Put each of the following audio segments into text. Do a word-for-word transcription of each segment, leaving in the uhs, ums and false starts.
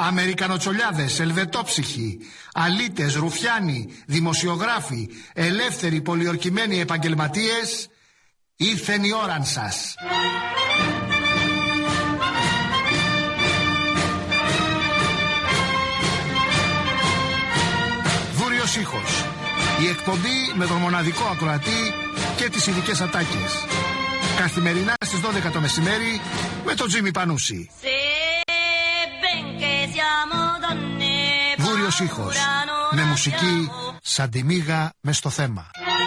Αμερικανοτσολιάδες, ελβετόψυχοι, αλήτες, ρουφιάνοι, δημοσιογράφοι, ελεύθεροι πολιορκημένοι επαγγελματίες, ήρθεν η ώραν σας. Βούριος ήχος. Η εκπομπή με τον μοναδικό ακροατή και τις ειδικές ατάκες. Καθημερινά στις δώδεκα το μεσημέρι με τον Τζίμι Πανούση. Βούριος ήχος. Με μουσική σαν τη μύγα μες στο θέμα.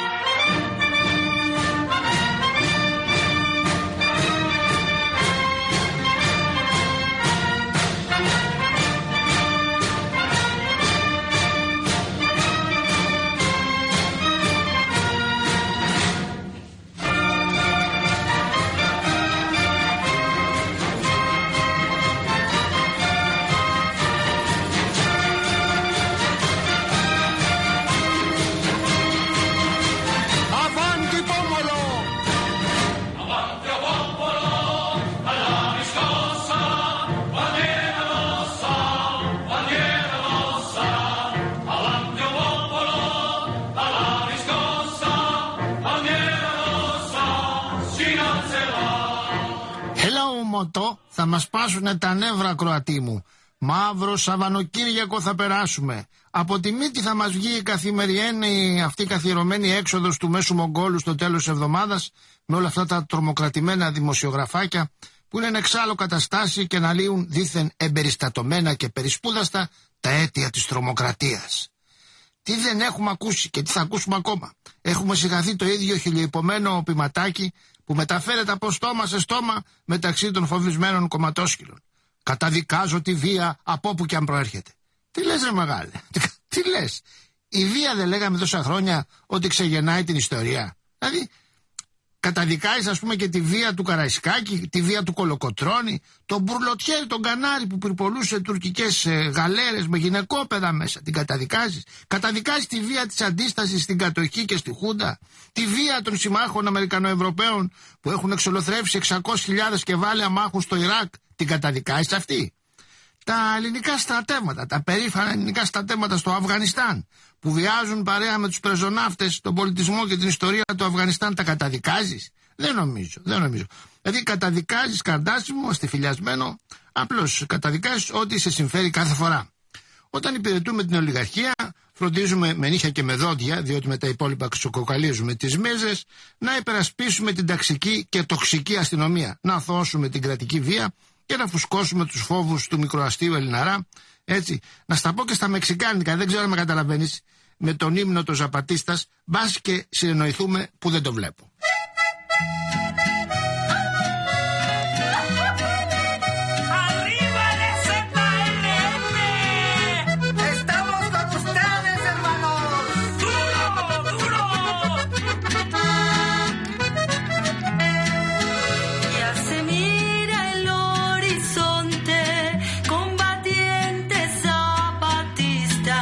Θα μας πάσουνε τα νεύρα, Κροατή μου. Μαύρο Σαββανοκύριακο θα περάσουμε. Από τη μύτη θα μας βγει η καθημερινή αυτή καθιερωμένη έξοδος του Μέσου Μογγόλου στο τέλος της εβδομάδας, με όλα αυτά τα τρομοκρατημένα δημοσιογραφάκια που είναι εξάλλου καταστάσει και αναλύουν δήθεν εμπεριστατωμένα και περισπούδαστα τα αίτια της τρομοκρατίας. Τι δεν έχουμε ακούσει και τι θα ακούσουμε ακόμα. Έχουμε συγχαθεί το ίδιο χιλιοϊπωμένο πηματάκι που μεταφέρεται από στόμα σε στόμα μεταξύ των φοβισμένων κομματόσκυλων. Καταδικάζω τη βία από όπου και αν προέρχεται. Τι λες, ρε μεγάλε, τι λες. Η βία δεν λέγαμε τόσα χρόνια ότι ξεγεννάει την ιστορία? Δηλαδή καταδικάζεις ας πούμε και τη βία του Καραϊσκάκη, τη βία του Κολοκοτρώνη, τον Μπουρλοτιέρη, τον Κανάρη που πυρπολούσε τουρκικές ε, γαλέρες με γυναικόπαιδα μέσα. Την καταδικάζεις. Καταδικάζεις τη βία της αντίστασης στην κατοχή και στη Χούντα, τη βία των συμμάχων Αμερικανοευρωπαίων που έχουν εξολοθρεύσει εξακόσιες χιλιάδες κεβάλαια μάχους στο Ιράκ. Την καταδικάζεις αυτή? Τα ελληνικά στρατεύματα, τα περήφανα ελληνικά στρατεύματα στο Αφγανιστάν που βιάζουν παρέα με τους πρεζοναύτες τον πολιτισμό και την ιστορία του Αφγανιστάν, τα καταδικάζεις? Δεν νομίζω, δεν νομίζω. Δηλαδή καταδικάζεις, Καρντάση μου, αστιφιλιασμένο, απλώς καταδικάζεις ό,τι σε συμφέρει κάθε φορά. Όταν υπηρετούμε την ολιγαρχία, φροντίζουμε με νύχια και με δόντια, διότι με τα υπόλοιπα ξοκοκαλίζουμε τις μίζες, να υπερασπίσουμε την ταξική και τοξική αστυνομία, να αθώσουμε την κρατική βία και να φουσκώσουμε τους φόβους του μικροαστείου Ελληναρά. Έτσι, να στα πω και στα μεξικάνικα, δεν ξέρω αν με καταλαβαίνεις, με τον ύμνο των Ζαπατίστας, μπας και συνεννοηθούμε που δεν το βλέπω.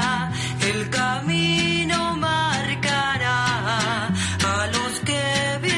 El camino marcará a los que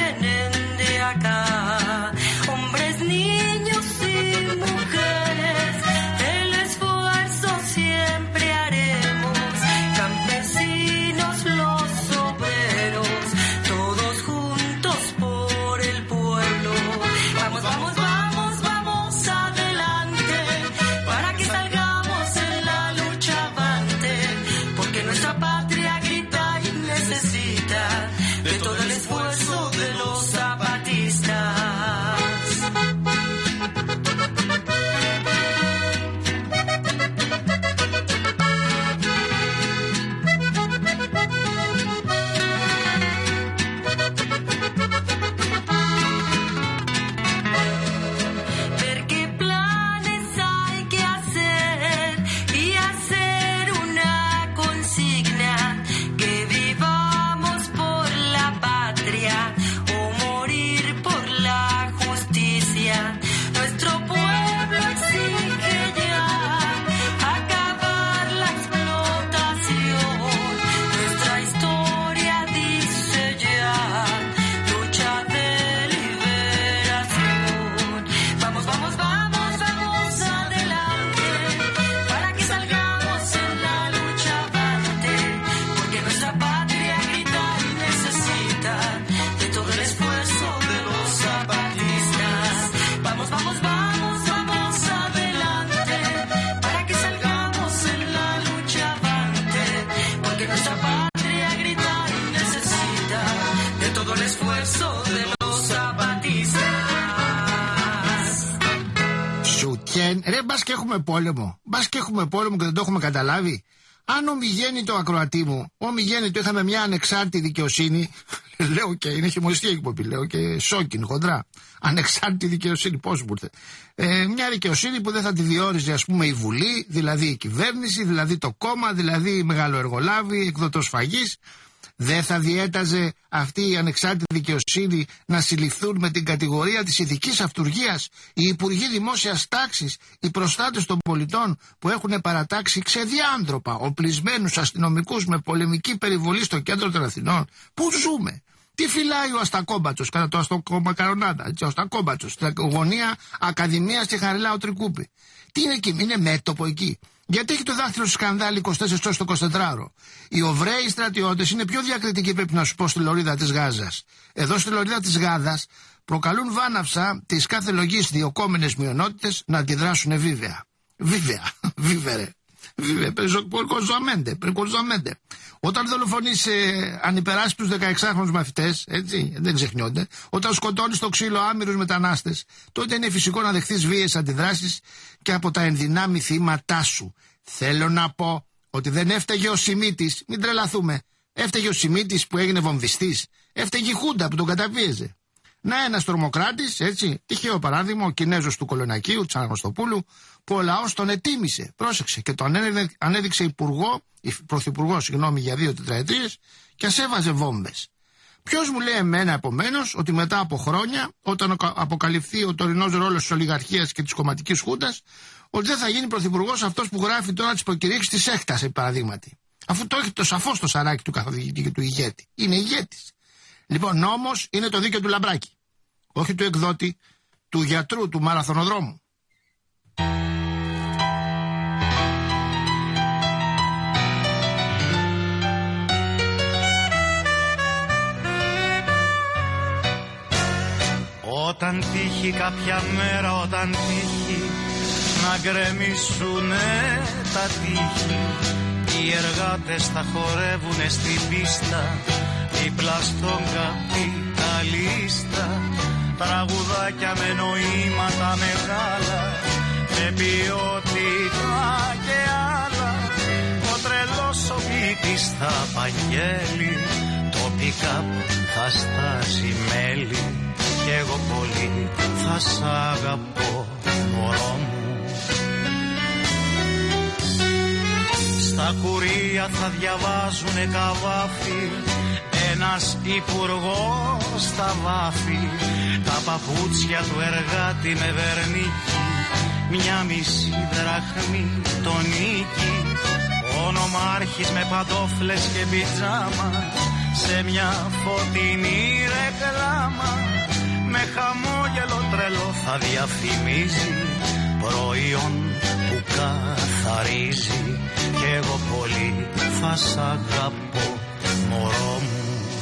έχουμε πόλεμο. Μπας και έχουμε πόλεμο και δεν το έχουμε καταλάβει. Αν ομιγέννητο ακροατή μου, ομιγέννητο είχαμε μια ανεξάρτητη δικαιοσύνη, λέω και είναι χειμωριστή εκπομπή, λέω και σόκιν, χοντρά. Ανεξάρτητη δικαιοσύνη, πώς μου ήρθε. Ε, μια δικαιοσύνη που δεν θα τη διόριζε, ας πούμε, η Βουλή, δηλαδή η κυβέρνηση, δηλαδή το κόμμα, δηλαδή οι μεγαλοεργολάβοι, εκδοτοσφαγείς. Δεν θα διέταζε αυτή η ανεξάρτητη δικαιοσύνη να συλληφθούν με την κατηγορία της ηθικής αυτουργίας οι υπουργοί δημόσιας τάξης, οι προστάτες των πολιτών που έχουν παρατάξει ξεδιάντροπα οπλισμένους αστυνομικούς με πολεμική περιβολή στο κέντρο των Αθηνών? Πού ζούμε? Τι φυλάει ο Αστακόμπατσος κατά το Αστακομακαρονάδα, ο Αστακόμπατσος, στην γωνία Ακαδημίας στη Χαριλάου Τρικούπη? Τι είναι εκεί, είναι μέτωπο εκεί? Γιατί έχει το δάχτυλο σκανδάλι είκοσι τέσσερις ώρες το εικοσιτετράωρο. Οι Οβραίοι στρατιώτες είναι πιο διακριτικοί, πρέπει να σου πω, στη λωρίδα της Γάζας. Εδώ στη λωρίδα της Γάζας προκαλούν βάναυσα τις κάθε λογής διοκόμενες μειονότητες να αντιδράσουν βίβαια. Βίβαια, βίβερε. Βίβε, περικοζαμέντε, περικοζαμέντε. Όταν δολοφονείς ε, ανυπεράσπιτους δεκαεξάχρονους μαθητές, έτσι, δεν ξεχνιόνται, όταν σκοτώνεις το ξύλο άμυρους μετανάστες, τότε είναι φυσικό να δεχθείς βίαιες αντιδράσεις και από τα ενδυνάμει θύματά σου. Θέλω να πω ότι δεν έφταιγε ο Σιμίτης, μην τρελαθούμε. Έφταιγε ο Σιμίτης που έγινε βομβιστής, έφταιγε η Χούντα που τον καταπίεζε. Να, ένας τρομοκράτης, έτσι, τυχαίο παράδειγμα, ο Κινέζος του Κολονακίου, Τσαναγωστοπούλου, που ο λαός τον ετίμησε, πρόσεξε, και τον ανέδειξε υπουργό, πρωθυπουργό, συγγνώμη, για δύο τετραετίες και ασέβαζε βόμβες. Ποιος μου λέει εμένα, επομένως, ότι μετά από χρόνια, όταν αποκαλυφθεί ο τωρινός ρόλος της ολιγαρχίας και της κομματικής χούντας, ότι δεν θα γίνει πρωθυπουργός αυτός που γράφει τώρα τις προκηρύξεις της ΕΚΤΑ, σε παραδείγματι. Αφού το έχει το σαφώς το σαράκι του καθοδηγητή και του ηγέτη. Είναι ηγέτης. Λοιπόν, νόμος είναι το δίκαιο του Λαμπράκη. Όχι του εκδότη, του γιατρού, του μαραθωνοδρόμου. Όταν τύχει κάποια μέρα, όταν τύχει να γκρεμίσουνε τα τείχη, οι εργάτες θα χορεύουνε στην πίστα δίπλα στον καπιταλίστα. Τραγουδάκια με νοήματα μεγάλα, με ποιότητα και άλλα. Ο τρελός ο ποιητής θα απαγγέλει, το πικάπ θα στάσει μέλι, κι εγώ πολύ θα σ' αγαπώ, μωρό μου. Στα κουρία θα διαβάζουνε καβάφι, ένας υπουργός στα βάφη, τα παπούτσια του εργάτη με βερνίκι, μια μισή δραχμή το νίκη. Ο νομάρχης με παντόφλες και πιτζάμα, σε μια φωτεινή ρεκλάμα, με χαμόγελο τρελό θα διαφημίζει προϊόν που καθαρίζει, κι εγώ πολύ θα σ' αγαπώ, μωρό μου.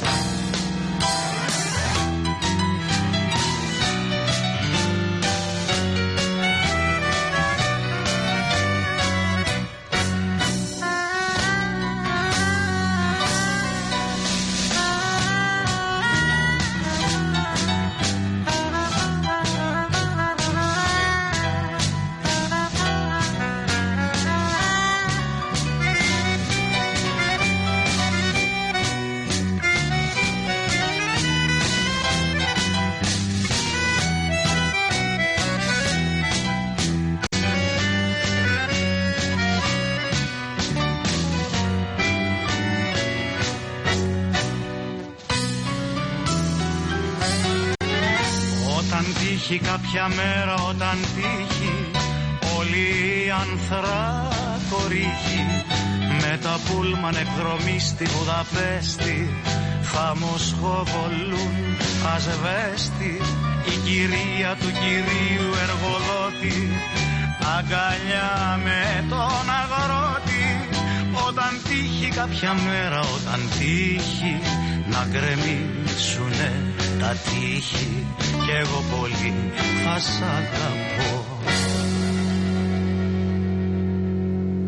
Κάποια μέρα όταν τύχει όλη η ανθρακορύχη, με τα πούλμαν εκδρομή στη Βουδαπέστη θα μοσχοβολούν ασβέστη. Η κυρία του κυρίου εργοδότη αγκαλιά με τον αγρότη. Όταν τύχει κάποια μέρα, όταν τύχει να γκρεμίσουνε τα τείχη, κι εγώ πολύ θα σ' αγαπώ,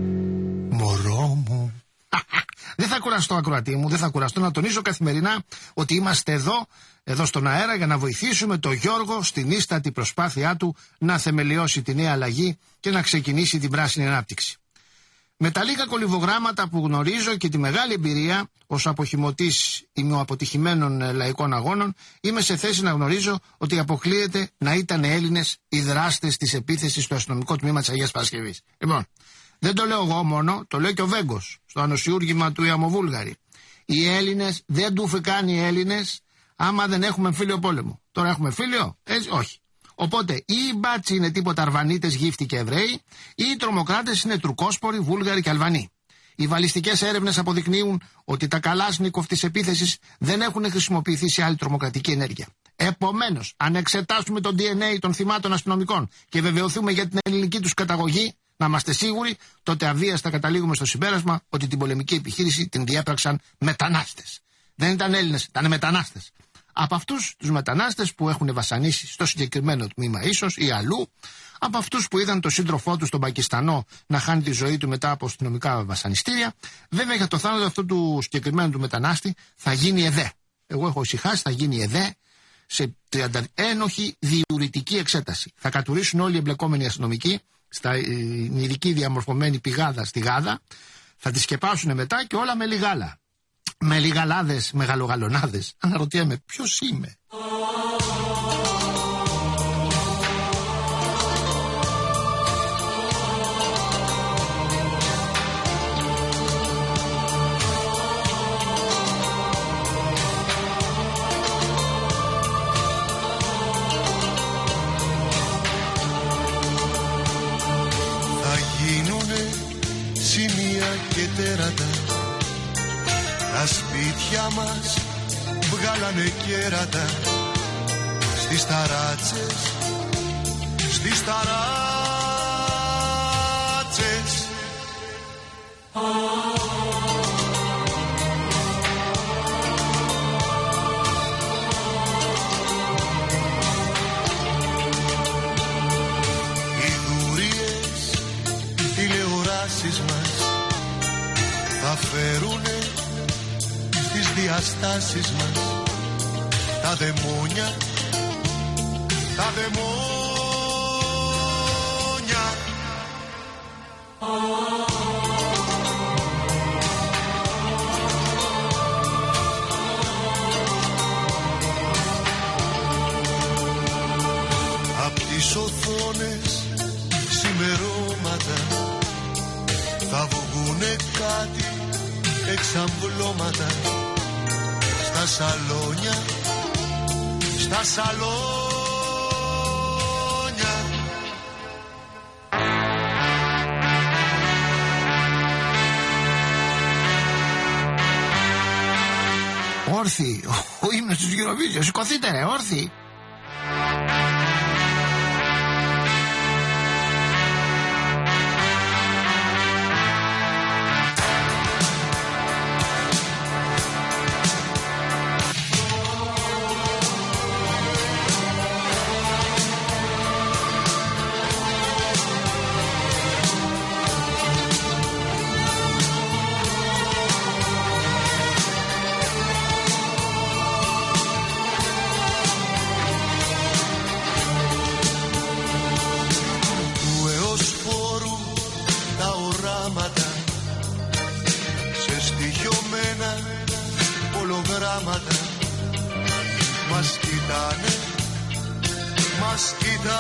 μωρό μου. Δεν θα κουραστώ, ακροατή μου, δεν θα κουραστώ να τονίζω καθημερινά ότι είμαστε εδώ, εδώ στον αέρα για να βοηθήσουμε τον Γιώργο στην ίστατη προσπάθειά του να θεμελιώσει τη νέα αλλαγή και να ξεκινήσει την πράσινη ανάπτυξη. Με τα λίγα κολυβογράμματα που γνωρίζω και τη μεγάλη εμπειρία ως αποχημωτής ημιοαποτυχημένων λαϊκών αγώνων, είμαι σε θέση να γνωρίζω ότι αποκλείεται να ήταν Έλληνες οι δράστες της επίθεσης στο αστυνομικό τμήμα της Αγίας Παρασκευής. Λοιπόν, δεν το λέω εγώ μόνο, το λέω και ο Βέγκος στο ανοσιούργημα του Ιαμοβούλγαρη. Οι Έλληνες δεν του φεκάνει οι Έλληνες άμα δεν έχουμε εμφύλιο πόλεμο. Τώρα έχουμε εμφύλιο, έτσι, όχι. Οπότε ή οι μπάτσοι είναι τίποτα Αρβανίτες, γύφτοι και Εβραίοι, ή οι τρομοκράτες είναι Τουρκόσποροι, Βούλγαροι και Αλβανοί. Οι βαλιστικές έρευνες αποδεικνύουν ότι τα καλάσνικοφ της επίθεσης δεν έχουν χρησιμοποιηθεί σε άλλη τρομοκρατική ενέργεια. Επομένως, αν εξετάσουμε το ντι εν έι των θυμάτων αστυνομικών και βεβαιωθούμε για την ελληνική τους καταγωγή, να είμαστε σίγουροι, τότε αβίαστα καταλήγουμε στο συμπέρασμα ότι την πολεμική επιχείρηση την διέπραξαν μετανάστες. Δεν ήταν Έλληνες, ήταν μετανάστες. Από αυτούς τους μετανάστες που έχουν βασανίσει στο συγκεκριμένο τμήμα ίσως ή αλλού, από αυτούς που είδαν τον σύντροφό του στον Πακιστανό να χάνει τη ζωή του μετά από αστυνομικά βασανιστήρια, βέβαια για το θάνατο αυτού του συγκεκριμένου του μετανάστη θα γίνει ΕΔΕ. Εγώ έχω ησυχάσει, θα γίνει ΕΔΕ σε τριάντα ένοχη διουρητική εξέταση. Θα κατουρίσουν όλοι οι εμπλεκόμενοι αστυνομικοί στην ειδική διαμορφωμένη πηγάδα στη Γάδα, θα τη σκεπάσουν μετά και όλα με λιγάλα. Με λιγαλάδες, μεγαλογαλονάδες. Αναρωτιέμαι ποιος είμαι. Θα γίνουνε σημεία και τέρατα, τα σπίτια μας βγάλανε κέρατα, στις ταράτσες, στις ταράτσες. Οι δούριες τηλεοράσεις μας θα φέρουνε τις διαστάσεις μας, τα δαιμόνια, τα δαιμόνια. Απ' τις οθόνες ξημερώματα θα βγουνε κάτι εξαμβλώματα στα σαλόνια, στα σαλόνια. Όρθιοι, ο ύμνος της Eurovision, σηκωθείτε ρε, όρθιοι. Μας κοιτάνε, μας κοιτάνε.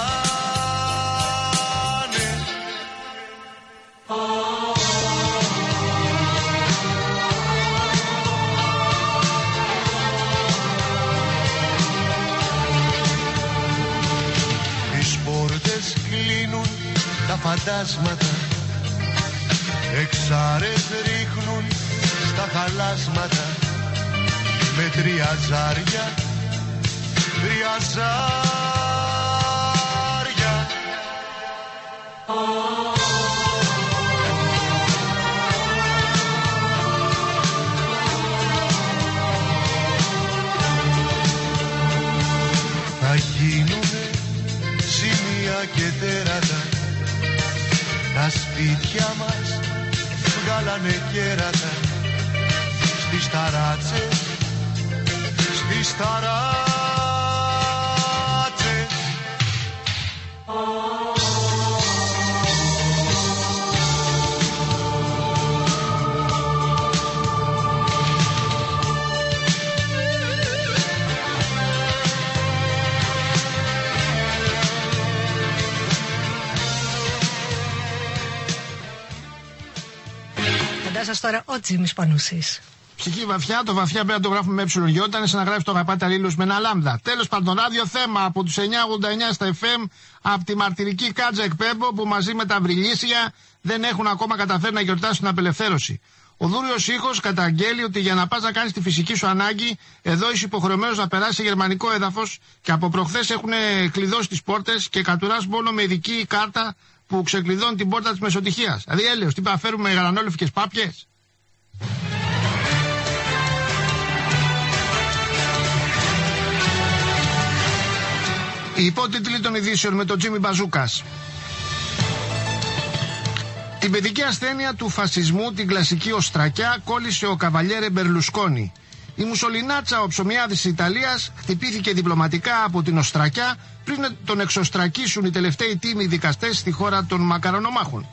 Τις πόρτες κλείνουν τα φαντάσματα, εξάρες ρίχνουν στα χαλάσματα, με τρία ζάρια, τρία ζάρια. Θα γίνουνε σημεία και τέρατα, τα σπίτια μας βγάλανε κέρατα, στις ταράτσες, στις ταράτσες. Σας τώρα ο Τζίμις Πανούσης. Ψυχή βαθιά, το βαθιά πρέπει να το γράφουμε με εψιλογιό, ήταν σαν να γράφει το αγαπάτε αλλήλους με ένα λάμδα. Τέλος πάντων, ράδιο θέμα από τους εννιά ογδόντα εννιά στα εφ εμ, από τη μαρτυρική Κάτζα εκπέμπω που μαζί με τα βρυλίσια δεν έχουν ακόμα καταφέρει να γιορτάσουν την απελευθέρωση. Ο δούριος ήχος καταγγέλει ότι για να πας να κάνεις τη φυσική σου ανάγκη, εδώ είσαι υποχρεωμένος να περάσει σε γερμανικό έδαφος και από προχθές έχουν κλειδώσει τις πόρτες και κατουράς μόνο με ειδική κάρτα που ξεκλειδώνει την πόρτα της μεσοτυχίας. Δηλαδή έλεος, τι θα φέρουμε γαλανόλευκες πάπιες. Οι υπότιτλοι των ειδήσεων με τον Τζίμι Μπαζούκας. Την παιδική ασθένεια του φασισμού, την κλασική οστρακιά, κόλλησε ο καβαλιέρε Μπερλουσκόνη. Η Μουσολινάτσα, ο ψωμιάδης της Ιταλίας, χτυπήθηκε διπλωματικά από την οστρακιά πριν τον εξωστρακίσουν οι τελευταίοι τίμοι δικαστές στη χώρα των μακαρονομάχων.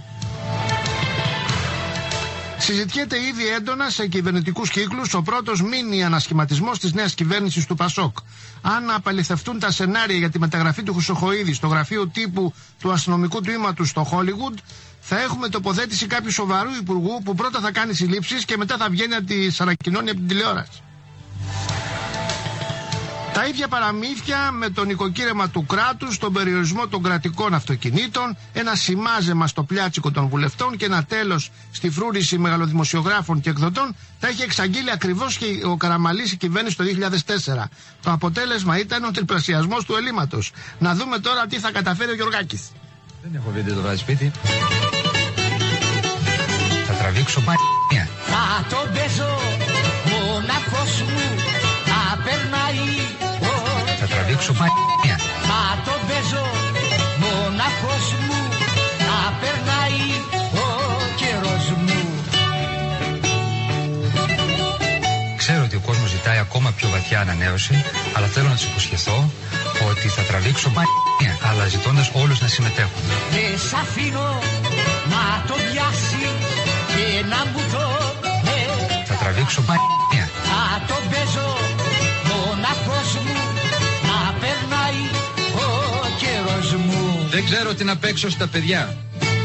Συζητιέται ήδη έντονα σε κυβερνητικούς κύκλους ο πρώτος μίνι ανασχηματισμός της νέας κυβέρνησης του Πασόκ. Αν απαληθευτούν τα σενάρια για τη μεταγραφή του Χρυσοχοΐδη στο γραφείο τύπου του αστυνομικού τμήματος στο Χόλιγουντ, θα έχουμε τοποθέτηση κάποιου σοβαρού υπουργού που πρώτα θα κάνει συλλήψεις και μετά θα βγαίνει να τις ανακοινώνει από την τηλεόραση. Τα ίδια παραμύθια με το νοικοκύρεμα του κράτους, τον περιορισμό των κρατικών αυτοκινήτων, ένα σημάζεμα στο πλιάτσικο των βουλευτών και ένα τέλος στη φρούρηση μεγαλοδημοσιογράφων και εκδοτών, τα είχε εξαγγείλει ακριβώς και ο Καραμαλής η κυβέρνηση το δύο χιλιάδες τέσσερα. Το αποτέλεσμα ήταν ο τριπλασιασμός του ελλείμματος. Να δούμε τώρα τι θα καταφέρει ο Γιωργάκης. Δεν έχω βίντεο το βράδυ σπίτι. Θα τραβήξω π***ια. Θα τον παίζω μοναχός μου, θα περνάει. Θα τραβήξω π***ια. Θα τον παίζω μοναχός μου, θα περνάει ο καιρός μου. Ξέρω ότι ο κόσμος ζητάει ακόμα πιο βαθιά ανανέωση, αλλά θέλω να τους υποσχεθώ ότι θα τραβήξω π***ια, αλλά ζητώντας όλους να συμμετέχουν. Δεν σ' αφήνω να το πιάσει και να μου το με. Θα τραβήξω π***ια. Θα τον παίζω μοναχός μου, να περνάει ο καιρός μου. Δεν ξέρω τι να παίξω στα παιδιά.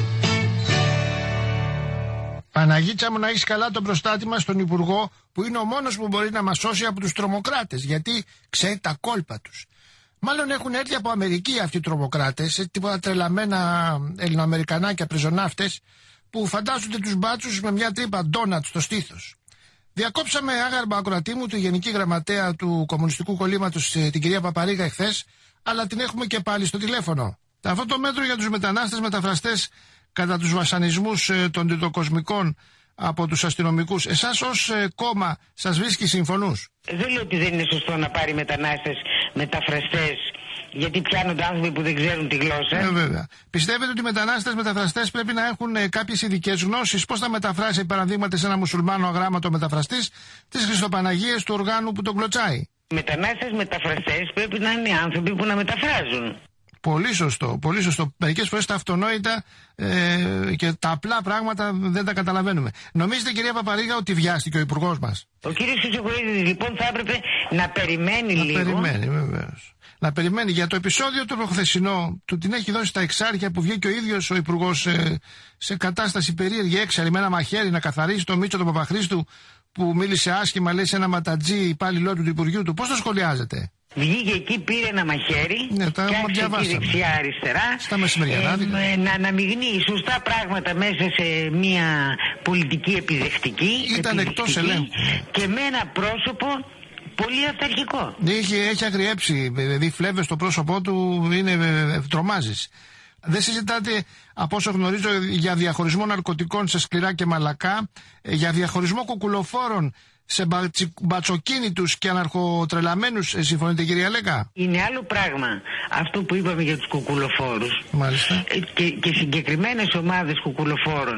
Παναγίτσα μου, να έχεις καλά τον προστάτη μας, τον Υπουργό, που είναι ο μόνος που μπορεί να μας σώσει από τους τρομοκράτες, γιατί ξέρει τα κόλπα τους. Μάλλον έχουν έρθει από Αμερική αυτοί οι τρομοκράτες, τίποτα τρελαμένα ελληνοαμερικανάκια πριζοναύτες, που φαντάζονται τους μπάτσους με μια τρύπα ντόνατ στο στήθος. Διακόψαμε άγαρμα ακροατή μου, τη Γενική Γραμματέα του Κομμουνιστικού Κολλήματος, την κυρία Παπαρίγα, εχθές, αλλά την έχουμε και πάλι στο τηλέφωνο. Αυτό το μέτρο για τους μετανάστες μεταφραστές κατά τους βασανισμούς ε, των διδοκοσμικών από τους αστυνομικούς, εσάς ως ε, κόμμα σας βρίσκει συμφωνούς? Δεν λέω ότι δεν είναι σωστό να πάρει μετανάστες μεταφραστές, γιατί πιάνονται άνθρωποι που δεν ξέρουν τη γλώσσα. Ε, βέβαια. Πιστεύετε ότι οι μετανάστες μεταφραστές πρέπει να έχουν ε, κάποιες ειδικές γνώσεις? Πώς θα μεταφράσει, παραδείγματι, σε ένα μουσουλμάνο αγράμματο μεταφραστής τις Χριστοπαναγίες του οργάνου που τον κλωτσάει? Οι μετανάστες μεταφραστές πρέπει να είναι άνθρωποι που να μεταφράζουν. Πολύ σωστό, πολύ σωστό. Μερικές φορές τα αυτονόητα ε, και τα απλά πράγματα δεν τα καταλαβαίνουμε. Νομίζετε, κυρία Παπαρίγα, ότι βιάστηκε ο υπουργός μας? Ο κύριος Χρυσοχοΐδης λοιπόν θα έπρεπε να περιμένει να λίγο. Να περιμένει, βεβαίως. Να περιμένει. Για το επεισόδιο το προχθεσινό, του την έχει δώσει τα εξάρχεια που βγήκε ο ίδιος ο υπουργός ε, σε κατάσταση περίεργη, έξαρη, με ένα μαχαίρι να καθαρίσει το Μίτσο τον Παπαχρήστου, που μίλησε άσχημα, λέει, σε ένα ματατζή υπάλληλό του του Υπουργείου του. Πώς το σχολιάζετε? Βγήκε εκεί, πήρε ένα μαχαίρι, ναι, τα φτιάξε δεξιά-αριστερά, στα μεσημεριανάδικα, ε, να αναμειγνύει σωστά πράγματα μέσα σε μια πολιτική επιδεκτική. Ήταν εκτός ελέγχου. Και με ένα πρόσωπο πολύ αυταρχικό. Έχει, έχει αγριέψει, δηλαδή φλέβες στο πρόσωπό του, είναι, τρομάζεις. Δεν συζητάτε, από όσο γνωρίζω, για διαχωρισμό ναρκωτικών σε σκληρά και μαλακά, για διαχωρισμό κουκουλοφόρων σε μπατσοκίνητους και αναρχοτρελαμένους, συμφωνείτε, κυρία Λέκα? Είναι άλλο πράγμα αυτό που είπαμε για τους κουκουλοφόρους. Μάλιστα. Και, και συγκεκριμένες ομάδες κουκουλοφόρων,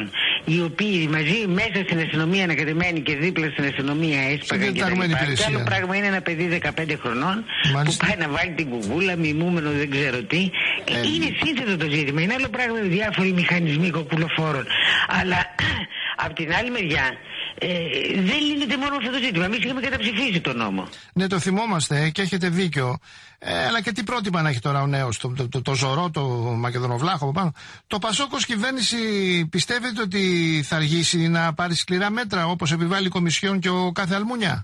οι οποίοι μαζί μέσα στην αστυνομία ανακατεμένοι και δίπλα στην αστυνομία έσπαγαν και τα λοιπά. Και άλλο πράγμα είναι ένα παιδί δεκαπέντε χρονών, μάλιστα, που πάει να βάλει την κουβούλα, μιμούμενο δεν ξέρω τι. Ε, είναι σύνθετο το ζήτημα. Είναι άλλο πράγμα διάφοροι μηχανισμοί κοκκουλοφόρων. Αλλά από την άλλη μεριά ε, δεν λύνεται μόνο αυτό το ζήτημα. Εμείς είχαμε καταψηφίσει τον νόμο. Ναι, το θυμόμαστε και έχετε δίκιο. Ε, αλλά και τι πρότυπα να έχει τώρα ο νέος, το, το, το, το Ζωρό, το Μακεδονοβλάχο από πάνω. Το Πασόκ ως κυβέρνηση πιστεύετε ότι θα αργήσει να πάρει σκληρά μέτρα όπως επιβάλλει η Κομισιόν και ο κάθε Αλμούνια?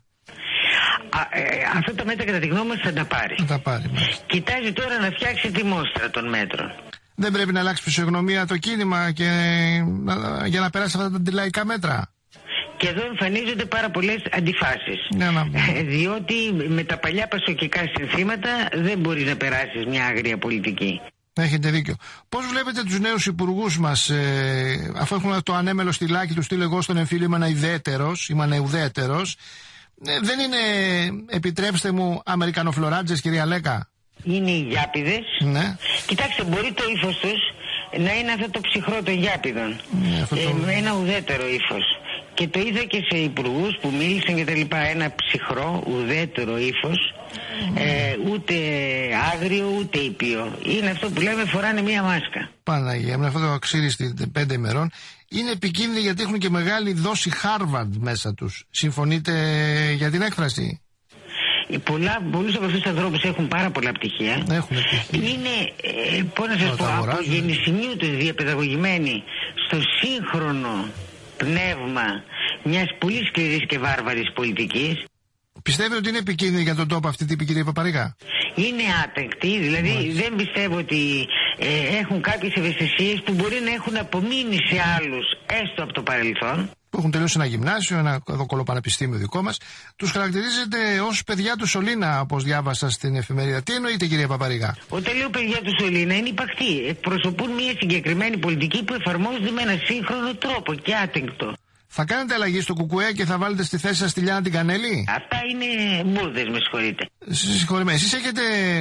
Α, ε, αυτά τα μέτρα κατά τη γνώμη μας θα τα πάρει. Θα τα πάρει. Κοιτάζει τώρα να φτιάξει τη μόστρα των μέτρων. Δεν πρέπει να αλλάξει φυσιογνωμία το κίνημα και, να, για να περάσει αυτά τα αντιλαϊκά μέτρα? Και εδώ εμφανίζονται πάρα πολλές αντιφάσεις. Ναι, ναι. Διότι με τα παλιά πασοκικά συνθήματα δεν μπορείς να περάσεις μια άγρια πολιτική. Έχετε δίκιο. Πώς βλέπετε τους νέους υπουργούς μας, ε, αφού έχουν το ανέμελο στυλάκι του στείλω εγώ στον εμφύλιο, είμαι ένα ιδέτερος, είμαι ένα ουδέτερος. Ε, δεν είναι, επιτρέψτε μου, αμερικανοφλωράτζες, κυρία Λέκα? Είναι οι γιάπηδες. Ναι. Κοιτάξτε, μπορεί το ύφος τους να είναι αυτό το ψυχρό των γιάπηδων. Ναι, αυτό το... ε, ένα ουδέτερο ύφος. Και το είδα και σε υπουργούς που μίλησαν και τα λοιπά. Ένα ψυχρό, ουδέτερο ύφος. Mm. Ε, ούτε άγριο ούτε ήπιο. Είναι αυτό που λέμε φοράνε μία μάσκα. Παναγία, με αυτό το αξίρι στην πέντε ημερών. Είναι επικίνδυνοι γιατί έχουν και μεγάλη δόση Harvard μέσα τους. Συμφωνείτε για την έκφραση? Πολλά, πολλούς από αυτούς τους ανθρώπους έχουν πάρα πολλά πτυχία. Έχουν πτυχία. Είναι, ε, πώς να σας πω, από γεννησιμίου τους διαπαιδαγωγημένοι στο σύγχρονο πνεύμα μιας πολύ σκληρής και βάρβαρης πολιτικής. Πιστεύετε ότι είναι επικίνδυνη για τον τόπο αυτή την κυρία Παπαρίγα? Είναι άτεκτοι, δηλαδή Μάλιστα. δεν πιστεύω ότι ε, έχουν κάποιες ευαισθησίες που μπορεί να έχουν απομείνει σε άλλους έστω από το παρελθόν. Που έχουν τελειώσει ένα γυμνάσιο, ένα κολοπανεπιστήμιο δικό μας. Τους χαρακτηρίζετε ως παιδιά του Σωλήνα, όπως διάβασα στην εφημερίδα. Τι εννοείτε, κυρία Παπαρίγα? Όταν λέω παιδιά του Σωλήνα είναι υπαρκτοί. Εκπροσωπούν μια συγκεκριμένη πολιτική που εφαρμόζεται με ένα σύγχρονο τρόπο και άτεγκτο. Θα κάνετε αλλαγή στο Κουκουέ και θα βάλετε στη θέση σας τη Λιάννα την Κανέλη? Αυτά είναι μπουρδες, με συγχωρείτε. Συγχωρείτε. Εσείς έχετε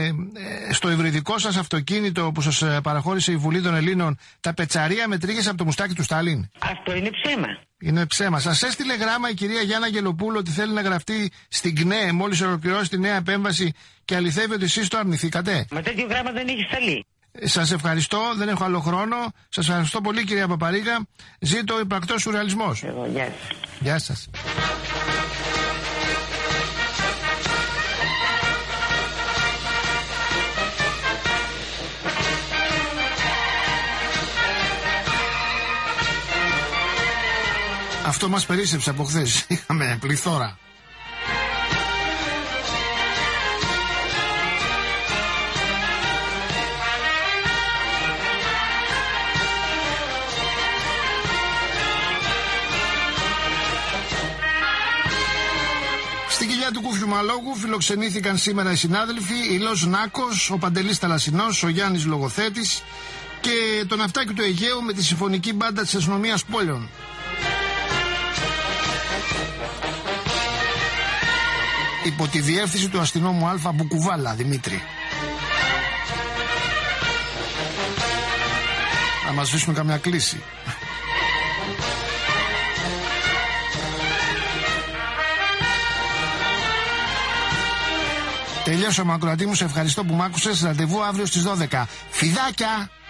στο υβριδικό σας αυτοκίνητο που σας παραχώρησε η Βουλή των Ελλήνων τα πετσαρία με τρίγες από το μουστάκι του Στάλιν? Αυτό είναι ψέμα. Είναι ψέμα. Σας έστειλε γράμμα η κυρία Γιάννα Αγγελοπούλου ότι θέλει να γραφτεί στην ΚΝΕ μόλις ολοκληρώσει τη νέα επέμβαση και αληθεύει ότι εσείς το αρνηθήκατε? Μα τέτοιο γράμμα δεν έχει σταλεί. Σας ευχαριστώ, δεν έχω άλλο χρόνο. Σας ευχαριστώ πολύ, κυρία Παπαρίγα. Ζήτω υπαρκτός σουρεαλισμός. Εγώ, γεια σας. Γεια σας. Αυτό μας περίσσεψε από χθες. Είχαμε πληθώρα. Στην κοιλιά του Κούφιου Μαλόγου φιλοξενήθηκαν σήμερα οι συνάδελφοι Ηλός Νάκος, ο Παντελής Θαλασσινός, ο Γιάννης Λογοθέτης και το ναυτάκι του Αιγαίου με τη συμφωνική μπάντα της αστυνομίας Πόλεων. Υπό τη διεύθυνση του αστυνόμου Αλφα Μπουκουβάλα Δημήτρη. Να μας αφήσουμε καμιά κλίση. Τελειώσαμε, ακροατή μου, σε ευχαριστώ που μ' άκουσες. Ραντεβού αύριο στις δώδεκα. Φιδάκια!